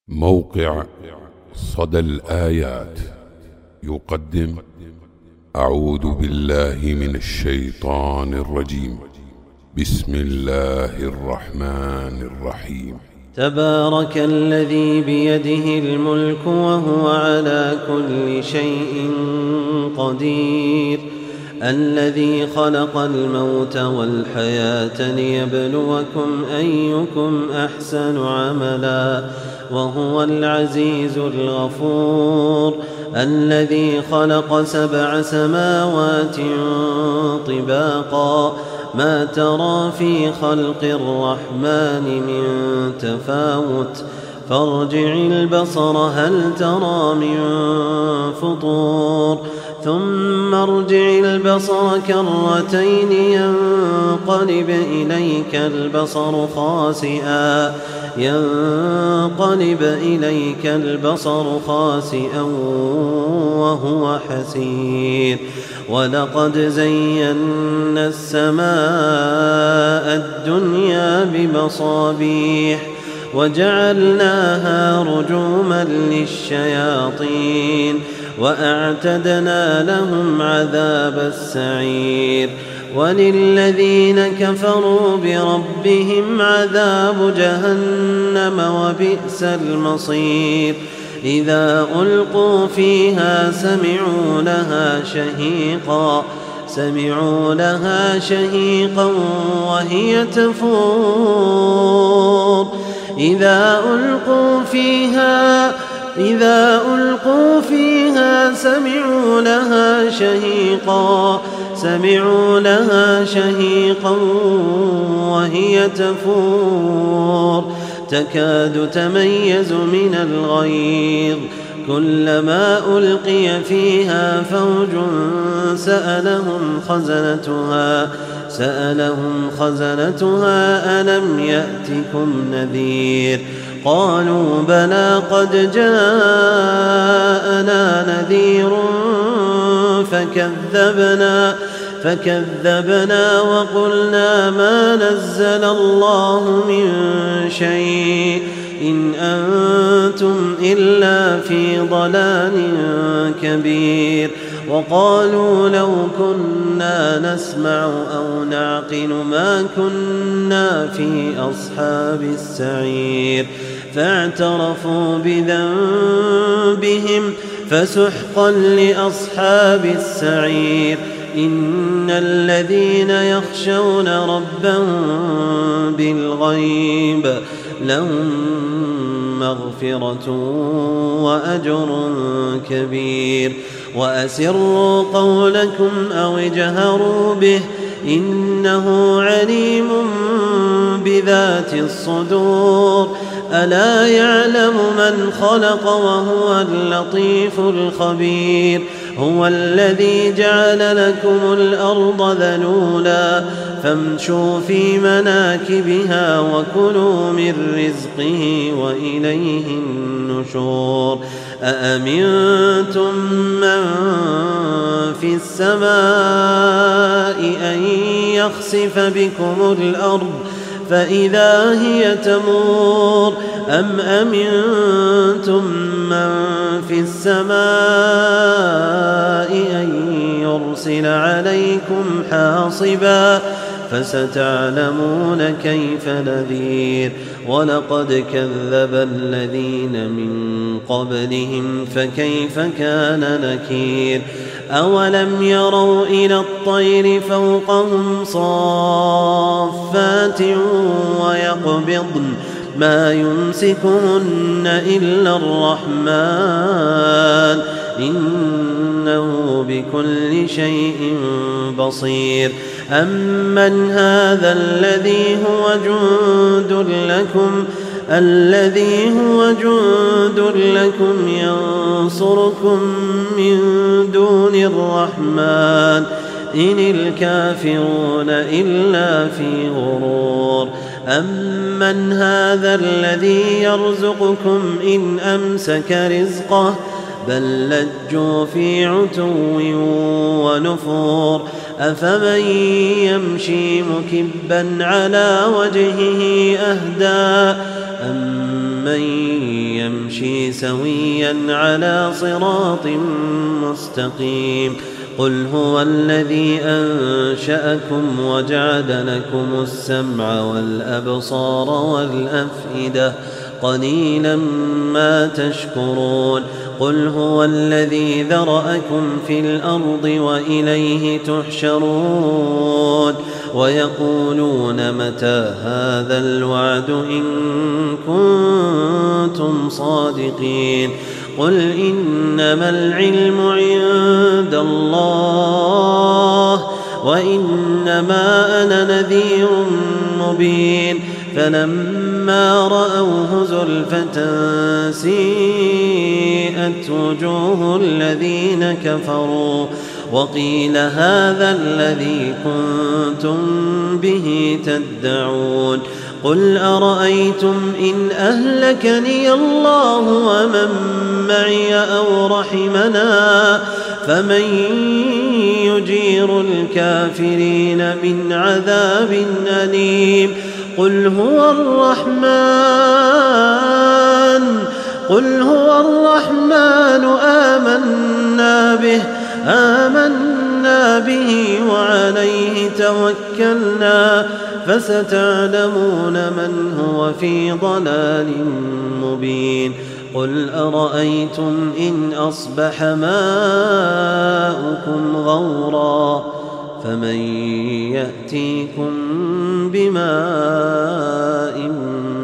موقع صدى الآيات يقدم أعوذ بالله من الشيطان الرجيم. بسم الله الرحمن الرحيم. تبارك الذي بيده الملك وهو على كل شيء قدير، الذي خلق الموت والحياة ليبلوكم أيكم أحسن عملا، وهو العزيز الغفور، الذي خلق 7 سماوات طباقا، ما ترى في خلق الرحمن من تفاوت، فارجع البصر هل ترى من فطور، ثم ارجع البصر كرتين ينقلب إليك البصر خاسئا وهو حسير. ولقد زينا السماء الدنيا بمصابيح وجعلناها رجوما للشياطين وأعتدنا لهم عذاب السعير. وللذين كفروا بربهم عذاب جهنم وبئس المصير. إذا ألقوا فيها سمعوا لها شهيقا وهي تفور. إذا ألقوا فيها سمعوا لها شهيقا وهي تفور، تكاد تميز من الغيظ، كلما ألقي فيها فوج سألهم خزنتها ألم يأتكم نذير؟ قالوا بلى قد جاءنا نذير فكذبنا وقلنا ما نزل الله من شيء إن أنتم إلا في ضلال كبير. وقالوا لو كنا نسمع أو نعقل ما كنا في أصحاب السعير. فاعترفوا بذنبهم فسحقا لأصحاب السعير. إن الذين يخشون ربهم بالغيب لهم مغفرة وأجر كبير. وأسروا قولكم أو اجهروا به إنه عليم بذات الصدور. ألا يعلم من خلق وهو اللطيف الخبير. هو الذي جعل لكم الأرض ذلولا فامشوا في مناكبها وكلوا من رزقه وإليه النشور. أأمنتم من في السماء أن يخسف بكم الأرض فإذا هي تمور، أم أمنتم من في السماء أن يرسل عليكم حاصبا فستعلمون كيف نذير. ولقد كذب الذين من قبلهم فكيف كان نكير. أولم يروا إلى الطير فوقهم صافات ويقبضن ما يمسكهن إلا الرحمن إنه بكل شيء بصير. أمن هذا الذي هو جند لكم ينصركم من دون الرحمن إن الكافرون إلا في غرور. أمن هذا الذي يرزقكم إن أمسك رزقه بل لجوا في عتو ونفور. أفمن يمشي مكبا على وجهه أهدى أمن يمشي سويا على صراط مستقيم قل هو الذي أنشأكم وجعل لكم السمع والأبصار والأفئدة قليلا ما تشكرون قل هو الذي ذرأكم في الأرض وإليه تحشرون ويقولون متى هذا الوعد إن كنتم صادقين قل إنما العلم عند الله وإنما أنا نذير مبين فلما رأوه زلفة سيئت وجوه الذين كفروا وقيل هذا الذي كنتم به تدعون قل أرأيتم إن أهلكني الله ومن معي أو رحمنا فمن يجير الكافرين من عذاب أليم قل هو الرحمن آمنا به وعليه توكلنا فستعلمون من هو في ضلال مبين قل أرأيتم إن أصبح ماؤكم غورا فمن يأتيكم بماء